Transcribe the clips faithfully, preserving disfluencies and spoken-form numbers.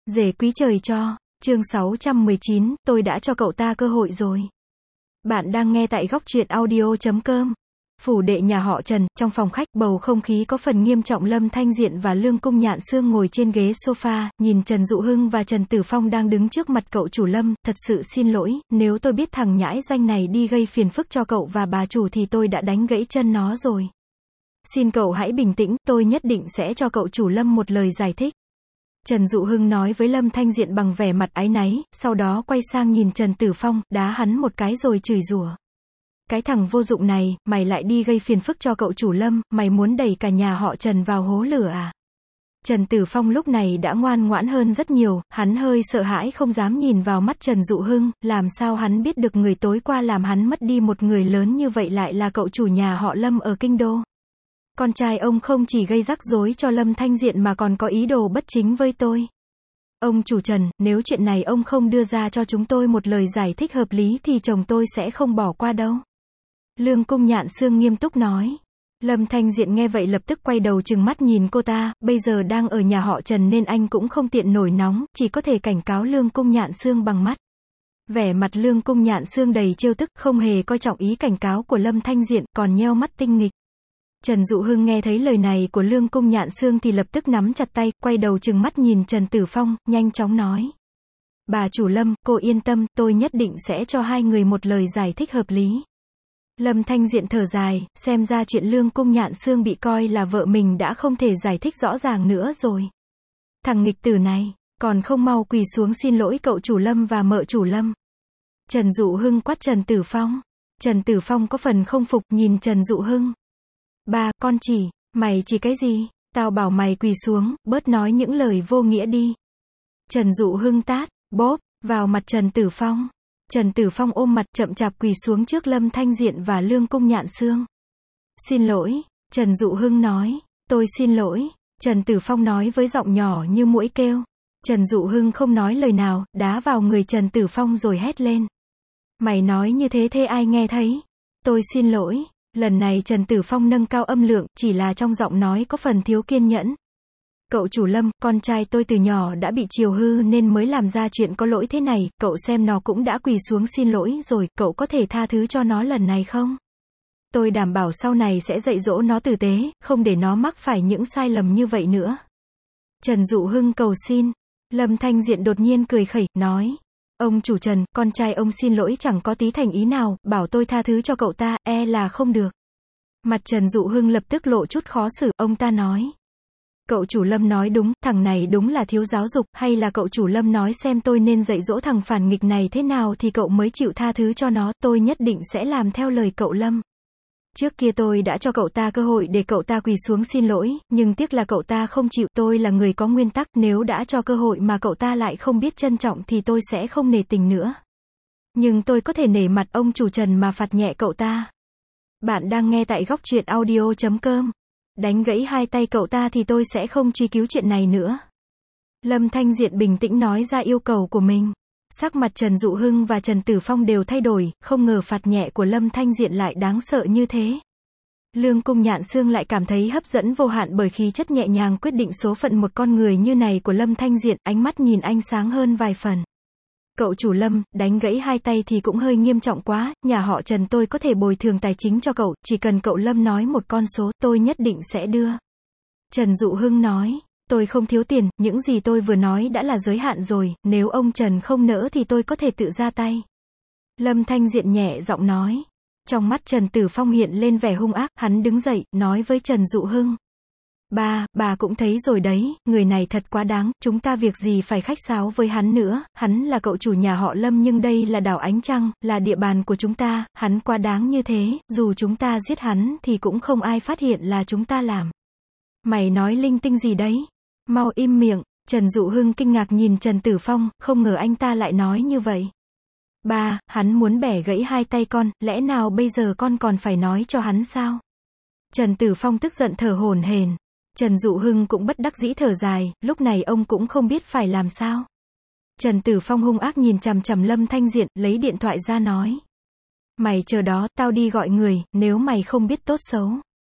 Dể quý trời cho, chương sáu trăm mười chín, tôi đã cho cậu ta cơ hội rồi. Bạn đang nghe tại góc truyện audio chấm com. Phủ đệ nhà họ Trần, trong phòng khách, bầu không khí có phần nghiêm trọng. Lâm Thanh Diện và Lương Cung Nhạn Xương ngồi trên ghế sofa, nhìn Trần Dụ Hưng và Trần Tử Phong đang đứng trước mặt cậu chủ Lâm. Thật sự xin lỗi, nếu tôi biết thằng nhãi danh này đi gây phiền phức cho cậu và bà chủ thì tôi đã đánh gãy chân nó rồi. Xin cậu hãy bình tĩnh, tôi nhất định sẽ cho cậu chủ Lâm một lời giải thích. Trần Dụ Hưng nói với Lâm Thanh Diện bằng vẻ mặt áy náy, sau đó quay sang nhìn Trần Tử Phong, đá hắn một cái rồi chửi rủa. Cái thằng vô dụng này, mày lại đi gây phiền phức cho cậu chủ Lâm, mày muốn đẩy cả nhà họ Trần vào hố lửa à? Trần Tử Phong lúc này đã ngoan ngoãn hơn rất nhiều, hắn hơi sợ hãi không dám nhìn vào mắt Trần Dụ Hưng, làm sao hắn biết được người tối qua làm hắn mất đi một người lớn như vậy lại là cậu chủ nhà họ Lâm ở Kinh Đô. Con trai ông không chỉ gây rắc rối cho Lâm Thanh Diện mà còn có ý đồ bất chính với tôi. Ông chủ Trần, nếu chuyện này ông không đưa ra cho chúng tôi một lời giải thích hợp lý thì chồng tôi sẽ không bỏ qua đâu. Lương Cung Nhạn Xương nghiêm túc nói. Lâm Thanh Diện nghe vậy lập tức quay đầu trừng mắt nhìn cô ta, bây giờ đang ở nhà họ Trần nên anh cũng không tiện nổi nóng, chỉ có thể cảnh cáo Lương Cung Nhạn Xương bằng mắt. Vẻ mặt Lương Cung Nhạn Xương đầy trêu tức, không hề coi trọng ý cảnh cáo của Lâm Thanh Diện, còn nheo mắt tinh nghịch. Trần Dụ Hưng nghe thấy lời này của Lương Cung Nhạn Xương thì lập tức nắm chặt tay, quay đầu trừng mắt nhìn Trần Tử Phong, nhanh chóng nói. Bà chủ Lâm, cô yên tâm, tôi nhất định sẽ cho hai người một lời giải thích hợp lý. Lâm Thanh Diện thở dài, xem ra chuyện Lương Cung Nhạn Xương bị coi là vợ mình đã không thể giải thích rõ ràng nữa rồi. Thằng nghịch tử này, còn không mau quỳ xuống xin lỗi cậu chủ Lâm và mợ chủ Lâm. Trần Dụ Hưng quát Trần Tử Phong. Trần Tử Phong có phần không phục nhìn Trần Dụ Hưng. Ba, con chỉ, mày chỉ cái gì? Tao bảo mày quỳ xuống, bớt nói những lời vô nghĩa đi. Trần Dụ Hưng tát, bóp, vào mặt Trần Tử Phong. Trần Tử Phong ôm mặt chậm chạp quỳ xuống trước Lâm Thanh Diện và Lương Cung Nhạn Xương. Xin lỗi, Trần Dụ Hưng nói, tôi xin lỗi. Trần Tử Phong nói với giọng nhỏ như muỗi kêu. Trần Dụ Hưng không nói lời nào, đá vào người Trần Tử Phong rồi hét lên. Mày nói như thế thế ai nghe thấy? Tôi xin lỗi. Lần này Trần Tử Phong nâng cao âm lượng, chỉ là trong giọng nói có phần thiếu kiên nhẫn. Cậu chủ Lâm, con trai tôi từ nhỏ đã bị chiều hư nên mới làm ra chuyện có lỗi thế này, cậu xem nó cũng đã quỳ xuống xin lỗi rồi, cậu có thể tha thứ cho nó lần này không? Tôi đảm bảo sau này sẽ dạy dỗ nó tử tế, không để nó mắc phải những sai lầm như vậy nữa. Trần Dụ Hưng cầu xin. Lâm Thanh Diện đột nhiên cười khẩy, nói. Ông chủ Trần, con trai ông xin lỗi chẳng có tí thành ý nào, bảo tôi tha thứ cho cậu ta, e là không được. Mặt Trần Dụ Hưng lập tức lộ chút khó xử, ông ta nói. Cậu chủ Lâm nói đúng, thằng này đúng là thiếu giáo dục, hay là cậu chủ Lâm nói xem tôi nên dạy dỗ thằng phản nghịch này thế nào thì cậu mới chịu tha thứ cho nó, tôi nhất định sẽ làm theo lời cậu Lâm. Trước kia tôi đã cho cậu ta cơ hội để cậu ta quỳ xuống xin lỗi, nhưng tiếc là cậu ta không chịu, tôi là người có nguyên tắc, nếu đã cho cơ hội mà cậu ta lại không biết trân trọng thì tôi sẽ không nể tình nữa. Nhưng tôi có thể nể mặt ông chủ Trần mà phạt nhẹ cậu ta. Bạn đang nghe tại góc truyện audio chấm com. Đánh gãy hai tay cậu ta thì tôi sẽ không truy cứu chuyện này nữa. Lâm Thanh Diện bình tĩnh nói ra yêu cầu của mình. Sắc mặt Trần Dụ Hưng và Trần Tử Phong đều thay đổi, không ngờ phạt nhẹ của Lâm Thanh Diện lại đáng sợ như thế. Lương Cung Nhạn Xương lại cảm thấy hấp dẫn vô hạn bởi khí chất nhẹ nhàng quyết định số phận một con người như này của Lâm Thanh Diện, ánh mắt nhìn anh sáng hơn vài phần. Cậu chủ Lâm, đánh gãy hai tay thì cũng hơi nghiêm trọng quá, nhà họ Trần tôi có thể bồi thường tài chính cho cậu, chỉ cần cậu Lâm nói một con số, tôi nhất định sẽ đưa. Trần Dụ Hưng nói. Tôi không thiếu tiền, những gì tôi vừa nói đã là giới hạn rồi, nếu ông Trần không nỡ thì tôi có thể tự ra tay. Lâm Thanh Diện nhẹ giọng nói. Trong mắt Trần Tử Phong hiện lên vẻ hung ác, hắn đứng dậy, nói với Trần Dụ Hưng. Ba, bà cũng thấy rồi đấy, người này thật quá đáng, chúng ta việc gì phải khách sáo với hắn nữa, hắn là cậu chủ nhà họ Lâm nhưng đây là đảo Ánh Trăng, là địa bàn của chúng ta, hắn quá đáng như thế, dù chúng ta giết hắn thì cũng không ai phát hiện là chúng ta làm. Mày nói linh tinh gì đấy? Mau im miệng. Trần Dụ Hưng kinh ngạc nhìn Trần Tử Phong, không ngờ anh ta lại nói như vậy. Ba, hắn muốn bẻ gãy hai tay con, lẽ nào bây giờ con còn phải nói cho hắn sao? Trần Tử Phong tức giận thở hổn hển. Trần Dụ Hưng cũng bất đắc dĩ thở dài, lúc này ông cũng không biết phải làm sao. Trần Tử Phong hung ác nhìn chằm chằm Lâm Thanh Diện, lấy điện thoại ra nói. Mày chờ đó, tao đi gọi người, nếu mày không biết tốt xấu.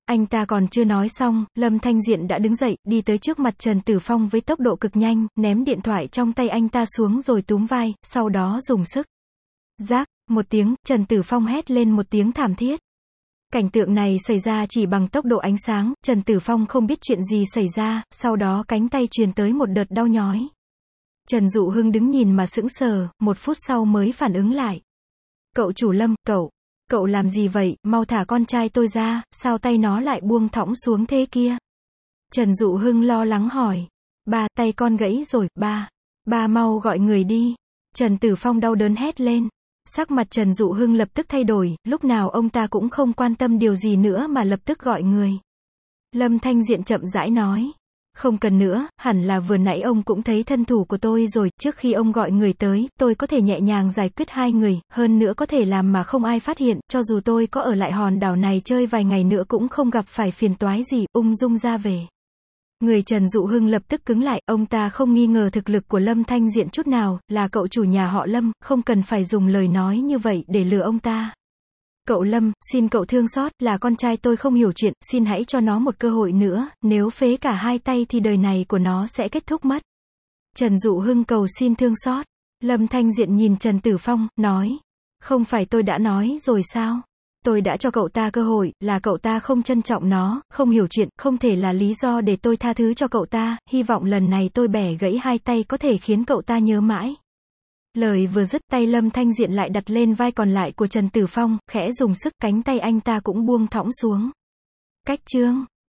Anh ta còn chưa nói xong, Lâm Thanh Diện đã đứng dậy, đi tới trước mặt Trần Tử Phong với tốc độ cực nhanh, ném điện thoại trong tay anh ta xuống rồi túm vai, sau đó dùng sức. Rác, một tiếng, Trần Tử Phong hét lên một tiếng thảm thiết. Cảnh tượng này xảy ra chỉ bằng tốc độ ánh sáng, Trần Tử Phong không biết chuyện gì xảy ra, sau đó cánh tay truyền tới một đợt đau nhói. Trần Dụ Hưng đứng nhìn mà sững sờ, một phút sau mới phản ứng lại. Cậu chủ Lâm, cậu, cậu làm gì vậy, mau thả con trai tôi ra, sao tay nó lại buông thõng xuống thế kia? Trần Dụ Hưng lo lắng hỏi. Ba, tay con gãy rồi, ba. Ba mau gọi người đi. Trần Tử Phong đau đớn hét lên. Sắc mặt Trần Dụ Hưng lập tức thay đổi, lúc nào ông ta cũng không quan tâm điều gì nữa mà lập tức gọi người. Lâm Thanh Diện chậm rãi nói. Không cần nữa, hẳn là vừa nãy ông cũng thấy thân thủ của tôi rồi, trước khi ông gọi người tới, tôi có thể nhẹ nhàng giải quyết hai người, hơn nữa có thể làm mà không ai phát hiện, cho dù tôi có ở lại hòn đảo này chơi vài ngày nữa cũng không gặp phải phiền toái gì, ung dung ra về. Người Trần Dụ Hưng lập tức cứng lại, ông ta không nghi ngờ thực lực của Lâm Thanh Diện chút nào, là cậu chủ nhà họ Lâm, không cần phải dùng lời nói như vậy để lừa ông ta. Cậu Lâm, xin cậu thương xót, là con trai tôi không hiểu chuyện, xin hãy cho nó một cơ hội nữa, nếu phế cả hai tay thì đời này của nó sẽ kết thúc mất. Trần Dụ Hưng cầu xin thương xót. Lâm Thanh Diện nhìn Trần Tử Phong, nói. Không phải tôi đã nói rồi sao? Tôi đã cho cậu ta cơ hội, là cậu ta không trân trọng nó, không hiểu chuyện, không thể là lý do để tôi tha thứ cho cậu ta, hy vọng lần này tôi bẻ gãy hai tay có thể khiến cậu ta nhớ mãi. Lời vừa dứt, tay Lâm Thanh Diện lại đặt lên vai còn lại của Trần Tử Phong, khẽ dùng sức, cánh tay anh ta cũng buông thõng xuống. Cách chương